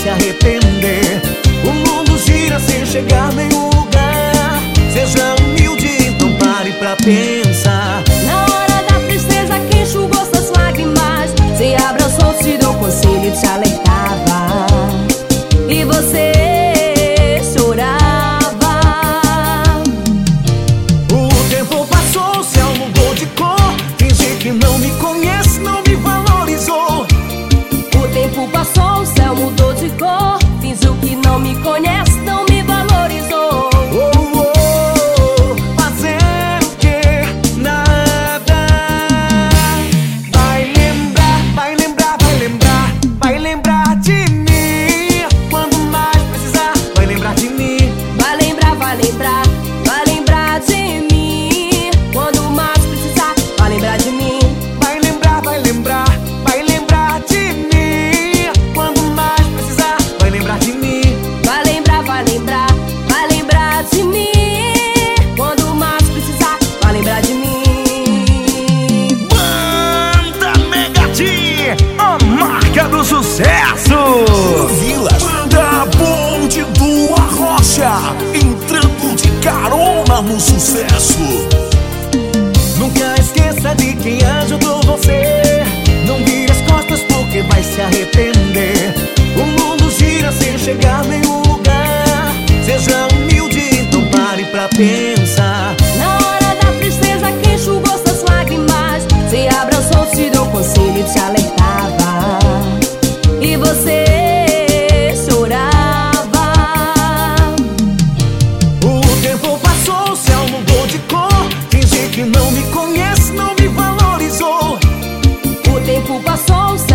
se arrepender. O mundo gira sem chegar a nenhum lugar. Seja humilde, então pare pra pensar. Na hora da tristeza que enxugou suas lágrimas, se abraçou, te deu conselho e te alertava, e você chorava. O tempo passou, o céu mudou de cor. Fingi que não me conhece, não me valorizou. O tempo passou, o céu mudou de cor. Fingiu que não me conhece, não me valorizou. Fazer o que? Nada. Vai lembrar, vai lembrar, vai lembrar. Vai lembrar de mim. Quando mais precisar, vai lembrar de mim. Vai lembrar, vai lembrar, vai lembrar de mim. Quando mais precisar, vai lembrar de mim. Vai lembrar, vai lembrar, vai lembrar de mim. Quando mais precisar, vai lembrar de mim. Vai lembrar, vai lembrar, vai lembrar de mim. Quando mais precisar, vai lembrar de mim. Banda Mega T, a marca do sucesso. Vilas, Banda Bonde do Arrocha, entrando de carona no sucesso. Nunca esqueça de quem ajudou você. Não vire as costas porque vai se arrepender. O mundo gira sem chegar a nenhum lugar. Seja humilde, então pare pra pensar. Na hora da tristeza que enxugou suas lágrimas, se abraçou, te deu conselho e te alertava, e você chorava. O tempo passou, o céu mudou de cor. Fingi que não me conhece, não me valorizou. O tempo passou, o